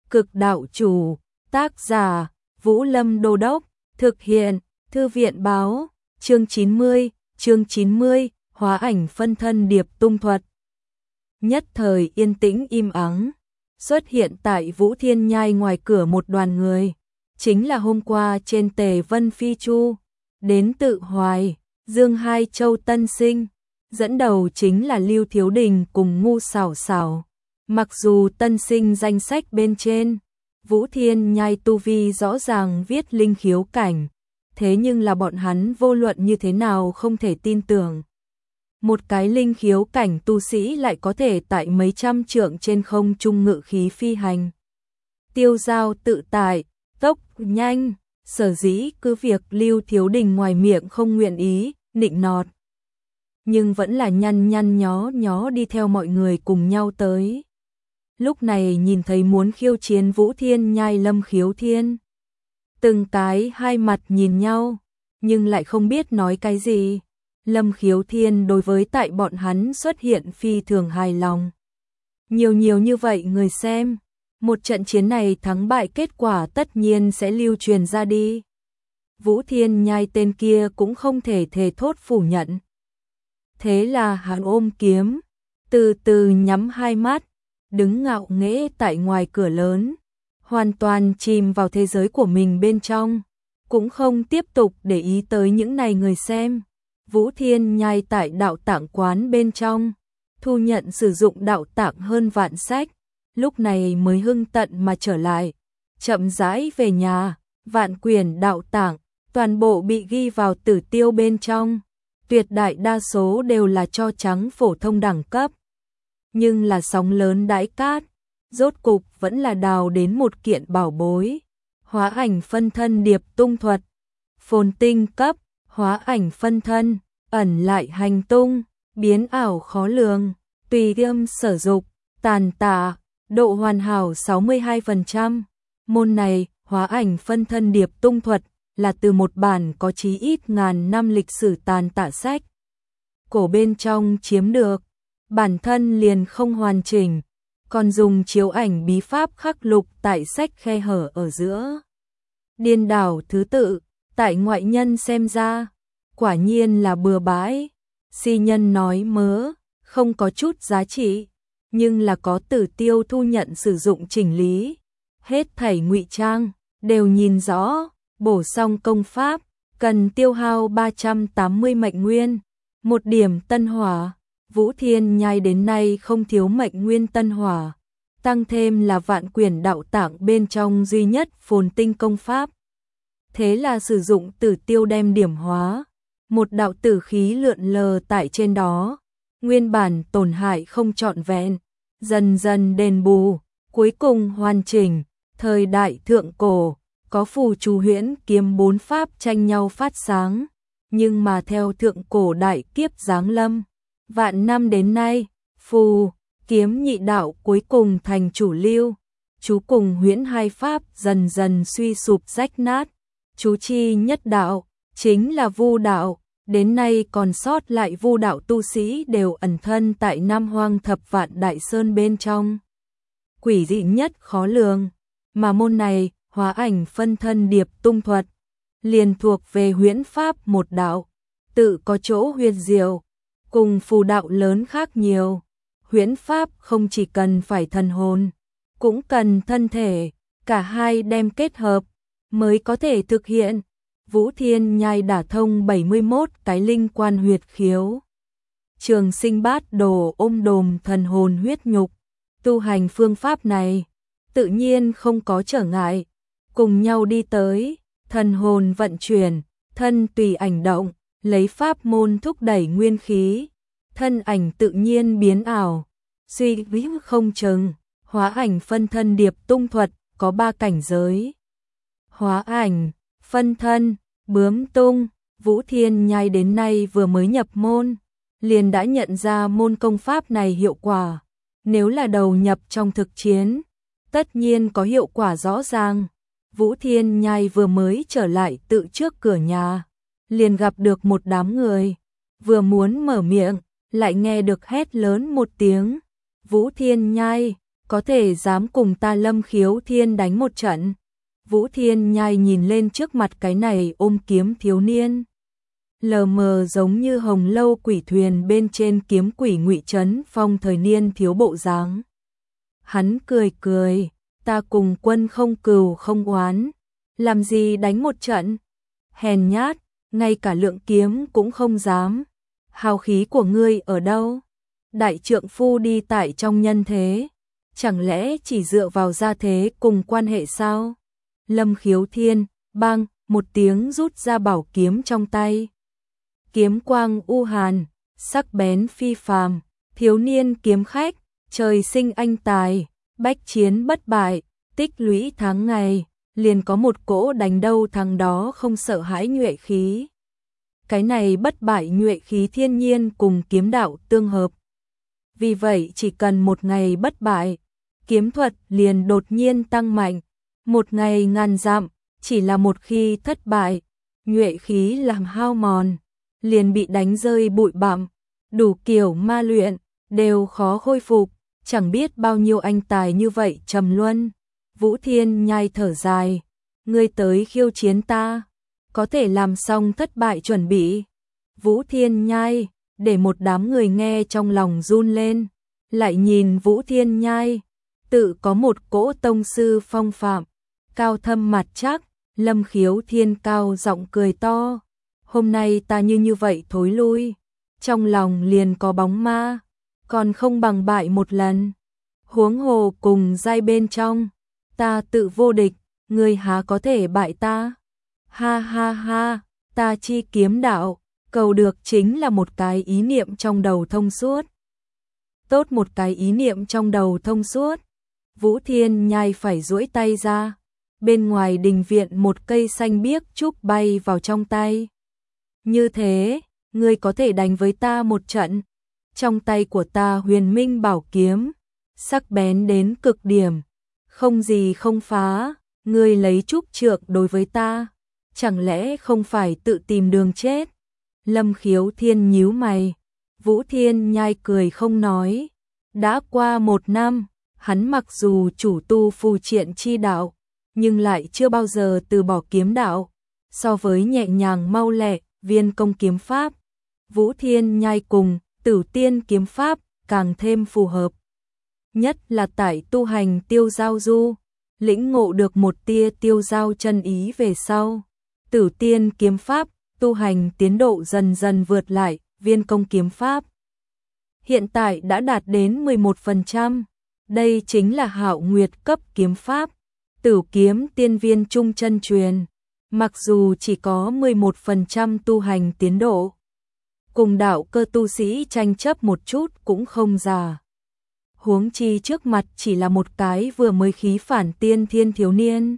Cực đạo chủ, tác giả, Vũ Lâm Đô Đốc, thực hiện, Thư viện báo, chương 90, hóa ảnh phân thân điệp tung thuật. Nhất thời yên tĩnh im ắng, xuất hiện tại Vũ Thiên Nhai ngoài cửa một đoàn người, chính là hôm qua trên Tề Vân Phi Chu, đến tự Hoài, Dương Hai Châu Tân Sinh, dẫn đầu chính là Lưu Thiếu Đình cùng Ngu Xảo Xảo. Mặc dù Tân Sinh danh sách bên trên, Vũ Thiên Nhai tu vi rõ ràng viết linh khiếu cảnh, thế nhưng là bọn hắn vô luận như thế nào không thể tin tưởng. Một cái linh khiếu cảnh tu sĩ lại có thể tại mấy trăm trượng trên không trung ngự khí phi hành. Tiêu dao tự tại, tốc nhanh, sở dĩ cứ việc Lưu Thiếu Đình ngoài miệng không nguyện ý, nịnh nọt. Nhưng vẫn là nhăn nhó đi theo mọi người cùng nhau tới. Lúc này nhìn thấy muốn khiêu chiến Vũ Thiên Nhai Lâm Khiếu Thiên. Từng cái hai mặt nhìn nhau, nhưng lại không biết nói cái gì. Lâm Khiếu Thiên đối với tại bọn hắn xuất hiện phi thường hài lòng. Nhiều như vậy người xem, một trận chiến này thắng bại kết quả tất nhiên sẽ lưu truyền ra đi. Vũ Thiên Nhai tên kia cũng không thể thề thốt phủ nhận. Thế là hắn ôm kiếm, từ từ nhắm hai mắt, đứng ngạo nghễ tại ngoài cửa lớn, hoàn toàn chìm vào thế giới của mình bên trong, cũng không tiếp tục để ý tới những này người xem. Vũ Thiên Nhai tại đạo tạng quán bên trong, thu nhận sử dụng đạo tạng hơn vạn sách, lúc này mới hưng tận mà trở lại, chậm rãi về nhà, vạn quyển đạo tạng, toàn bộ bị ghi vào tử tiêu bên trong, tuyệt đại đa số đều là cho trắng phổ thông đẳng cấp. Nhưng là sóng lớn đãi cát, rốt cục vẫn là đào đến một kiện bảo bối, hóa ảnh phân thân điệp tung thuật, phồn tinh cấp, hóa ảnh phân thân, ẩn lại hành tung, biến ảo khó lường, tùy tâm sở dục, tàn tạ, độ hoàn hảo 62%. Môn này, hóa ảnh phân thân điệp tung thuật, là từ một bản có chí ít ngàn năm lịch sử tàn tạ sách cổ bên trong chiếm được. Bản thân liền không hoàn chỉnh, còn dùng chiếu ảnh bí pháp khắc lục tại sách khe hở ở giữa. Điên đảo thứ tự, tại ngoại nhân xem ra, quả nhiên là bừa bãi. Si nhân nói mớ, không có chút giá trị, nhưng là có tử tiêu thu nhận sử dụng chỉnh lý. Hết thảy ngụy trang, đều nhìn rõ, bổ xong công pháp, cần tiêu hao 380 mệnh nguyên, một điểm tân hỏa. Vũ Thiên Nhai đến nay không thiếu mệnh nguyên tân hỏa, tăng thêm là vạn quyển đạo tạng bên trong duy nhất phồn tinh công pháp. Thế là sử dụng tử tiêu đem điểm hóa, một đạo tử khí lượn lờ tại trên đó, nguyên bản tổn hại không trọn vẹn, dần dần đền bù, cuối cùng hoàn chỉnh. Thời đại thượng cổ, có phù chú huyễn kiếm bốn pháp tranh nhau phát sáng, nhưng mà theo thượng cổ đại kiếp giáng lâm, vạn năm đến nay, phù, kiếm nhị đạo cuối cùng thành chủ lưu, chú cùng huyễn hai pháp dần dần suy sụp rách nát, chú chi nhất đạo, chính là vu đạo, đến nay còn sót lại vu đạo tu sĩ đều ẩn thân tại Nam Hoang Thập Vạn Đại Sơn bên trong. Quỷ dị nhất khó lường, mà môn này, hóa ảnh phân thân điệp tung thuật, liền thuộc về huyễn pháp một đạo, tự có chỗ huyền diệu. Cùng phù đạo lớn khác nhiều, huyễn pháp không chỉ cần phải thần hồn, cũng cần thân thể, cả hai đem kết hợp, mới có thể thực hiện. Vũ Thiên Nhai đả thông 71 cái linh quan huyệt khiếu. Trường sinh bát đồ ôm đồm thần hồn huyết nhục, tu hành phương pháp này, tự nhiên không có trở ngại, cùng nhau đi tới, thần hồn vận chuyển, thân tùy ảnh động. Lấy pháp môn thúc đẩy nguyên khí, thân ảnh tự nhiên biến ảo, suy vĩ không chừng. Hóa ảnh phân thân điệp tung thuật có 3 cảnh giới. Hóa ảnh, phân thân, bướm tung. Vũ Thiên Nhai đến nay vừa mới nhập môn, liền đã nhận ra môn công pháp này hiệu quả. Nếu là đầu nhập trong thực chiến, tất nhiên có hiệu quả rõ ràng. Vũ Thiên Nhai vừa mới trở lại tự trước cửa nhà, liền gặp được một đám người, vừa muốn mở miệng, lại nghe được hét lớn một tiếng, Vũ Thiên Nhai, có thể dám cùng ta Lâm Khiếu Thiên đánh một trận. Vũ Thiên Nhai nhìn lên trước mặt cái này ôm kiếm thiếu niên, lờ mờ giống như hồng lâu quỷ thuyền bên trên kiếm quỷ Ngụy Trấn Phong thời niên thiếu bộ dáng. Hắn cười cười, ta cùng Quân không cừu không oán, làm gì đánh một trận? Hèn nhát, ngay cả lượng kiếm cũng không dám. Hào khí của ngươi ở đâu? Đại trượng phu đi tại trong nhân thế, chẳng lẽ chỉ dựa vào gia thế cùng quan hệ sao? Lâm Khiếu Thiên, bang, một tiếng rút ra bảo kiếm trong tay. Kiếm quang u hàn, sắc bén phi phàm, thiếu niên kiếm khách, trời sinh anh tài, bách chiến bất bại, tích lũy tháng ngày, liền có một cỗ đánh đâu thắng đó không sợ hãi nhuệ khí. Cái này bất bại nhuệ khí thiên nhiên cùng kiếm đạo tương hợp. Vì vậy chỉ cần một ngày bất bại, kiếm thuật liền đột nhiên tăng mạnh. Một ngày ngàn dặm, chỉ là một khi thất bại, nhuệ khí làm hao mòn, liền bị đánh rơi bụi bặm, đủ kiểu ma luyện, đều khó khôi phục, chẳng biết bao nhiêu anh tài như vậy trầm luân. Vũ Thiên Nhai thở dài, ngươi tới khiêu chiến ta, có thể làm xong thất bại chuẩn bị. Vũ Thiên Nhai, để một đám người nghe trong lòng run lên, lại nhìn Vũ Thiên Nhai, tự có một cỗ tông sư phong phạm, cao thâm mặt chắc. Lâm Khiếu Thiên cao giọng cười to, hôm nay ta như vậy thối lui, trong lòng liền có bóng ma, còn không bằng bại một lần. Huống hồ cùng giai bên trong, ta tự vô địch, ngươi há có thể bại ta? Ha ha ha, ta chi kiếm đạo, cầu được chính là một cái ý niệm trong đầu thông suốt. Tốt, một cái ý niệm trong đầu thông suốt. Vũ Thiên Nhai phải duỗi tay ra, bên ngoài đình viện một cây xanh biếc trúc bay vào trong tay. Như thế, ngươi có thể đánh với ta một trận. Trong tay của ta huyền minh bảo kiếm, sắc bén đến cực điểm, không gì không phá, ngươi lấy trúc trượng đối với ta, chẳng lẽ không phải tự tìm đường chết? Lâm Khiếu Thiên nhíu mày, Vũ Thiên Nhai cười không nói. Đã qua 1 năm, hắn mặc dù chủ tu phù triện chi đạo, nhưng lại chưa bao giờ từ bỏ kiếm đạo. So với nhẹ nhàng mau lẹ, viên công kiếm pháp, Vũ Thiên Nhai cùng Tử Tiên kiếm pháp càng thêm phù hợp. Nhất là tại tu hành tiêu giao du, lĩnh ngộ được một tia tiêu giao chân ý về sau. Tử Tiên kiếm pháp, tu hành tiến độ dần dần vượt lại viên công kiếm pháp. Hiện tại đã đạt đến 11%, đây chính là Hạo Nguyệt cấp kiếm pháp. Tử kiếm tiên viên trung chân truyền, mặc dù chỉ có 11% tu hành tiến độ, cùng đạo cơ tu sĩ tranh chấp một chút cũng không già. Huống chi trước mặt chỉ là một cái vừa mới khí phản tiên thiên thiếu niên.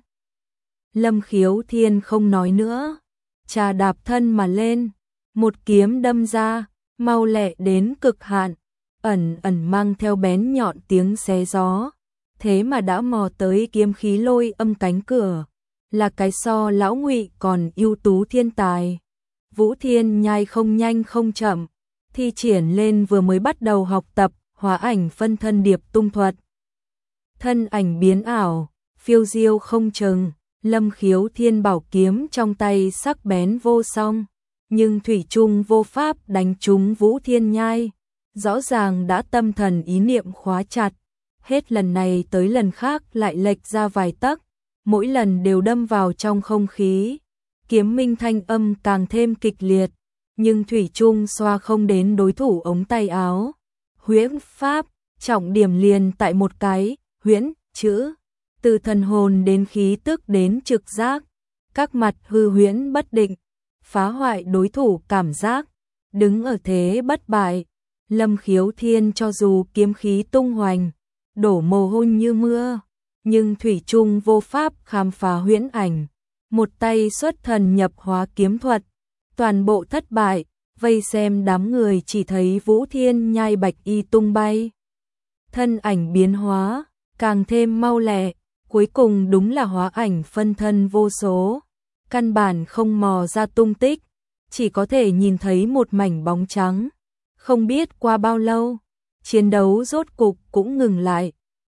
Lâm Khiếu Thiên không nói nữa, trà đạp thân mà lên, một kiếm đâm ra, mau lẹ đến cực hạn, ẩn ẩn mang theo bén nhọn tiếng xé gió. Thế mà đã mò tới kiếm khí lôi âm cánh cửa, là cái so lão Ngụy còn ưu tú thiên tài. Vũ Thiên Nhai không nhanh không chậm, thi triển lên vừa mới bắt đầu học tập hóa ảnh phân thân điệp tung thuật. Thân ảnh biến ảo, phiêu diêu không chừng, Lâm Khiếu Thiên bảo kiếm trong tay sắc bén vô song, nhưng thủy chung vô pháp đánh trúng Vũ Thiên Nhai, rõ ràng đã tâm thần ý niệm khóa chặt. Hết lần này tới lần khác lại lệch ra vài tấc, mỗi lần đều đâm vào trong không khí. Kiếm minh thanh âm càng thêm kịch liệt, nhưng thủy chung xoa không đến đối thủ ống tay áo. Huyễn pháp, trọng điểm liền tại một cái huyễn chữ, từ thần hồn đến khí tức đến trực giác, các mặt hư huyễn bất định, phá hoại đối thủ cảm giác, đứng ở thế bất bại. Lâm Khiếu Thiên cho dù kiếm khí tung hoành, đổ mồ hôi như mưa, nhưng thủy chung vô pháp khám phá huyễn ảnh. Một tay xuất thần nhập hóa kiếm thuật, toàn bộ thất bại, vây xem đám người chỉ thấy Vũ Thiên Nhai bạch y tung bay. Thân ảnh biến hóa, càng thêm mau lẹ, cuối cùng đúng là hóa ảnh phân thân vô số. Căn bản không mò ra tung tích, chỉ có thể nhìn thấy một mảnh bóng trắng. Không biết qua bao lâu, chiến đấu rốt cục cũng ngừng lại.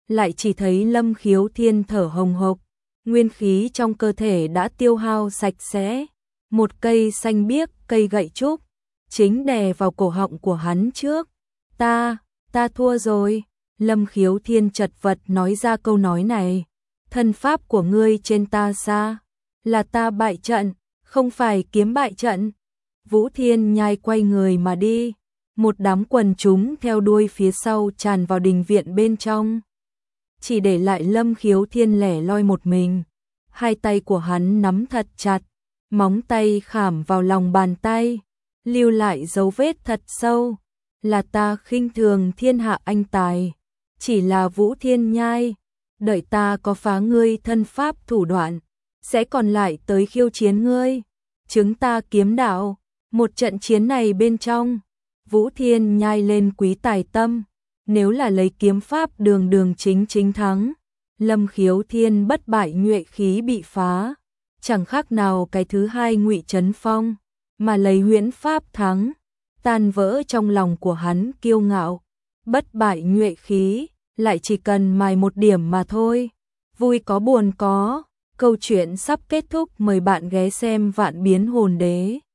lại chỉ thấy Lâm Khiếu Thiên thở hồng hộc, nguyên khí trong cơ thể đã tiêu hao sạch sẽ. Một cây xanh biếc, cây gậy trúc, chính đè vào cổ họng của hắn trước. Ta thua rồi. Lâm Khiếu Thiên chật vật nói ra câu nói này. Thân pháp của ngươi trên ta xa, là ta bại trận, không phải kiếm bại trận. Vũ Thiên Nhai quay người mà đi. Một đám quần chúng theo đuôi phía sau tràn vào đình viện bên trong. Chỉ để lại Lâm Khiếu Thiên lẻ loi một mình. Hai tay của hắn nắm thật chặt, móng tay khảm vào lòng bàn tay, lưu lại dấu vết thật sâu. Là ta khinh thường thiên hạ anh tài, chỉ là Vũ Thiên Nhai, đợi ta có phá ngươi thân pháp thủ đoạn, sẽ còn lại tới khiêu chiến ngươi. Chứng ta kiếm đạo, một trận chiến này bên trong, Vũ Thiên Nhai lên quý tài tâm, nếu là lấy kiếm pháp đường đường chính chính thắng, Lâm Khiếu Thiên bất bại nhuệ khí bị phá, chẳng khác nào cái thứ hai Ngụy Trấn Phong, mà lấy huyễn pháp thắng, tan vỡ trong lòng của hắn kiêu ngạo, bất bại nhuệ khí, lại chỉ cần mài một điểm mà thôi. Vui có buồn có, câu chuyện sắp kết thúc, mời bạn ghé xem Vạn Biến Hồn Đế.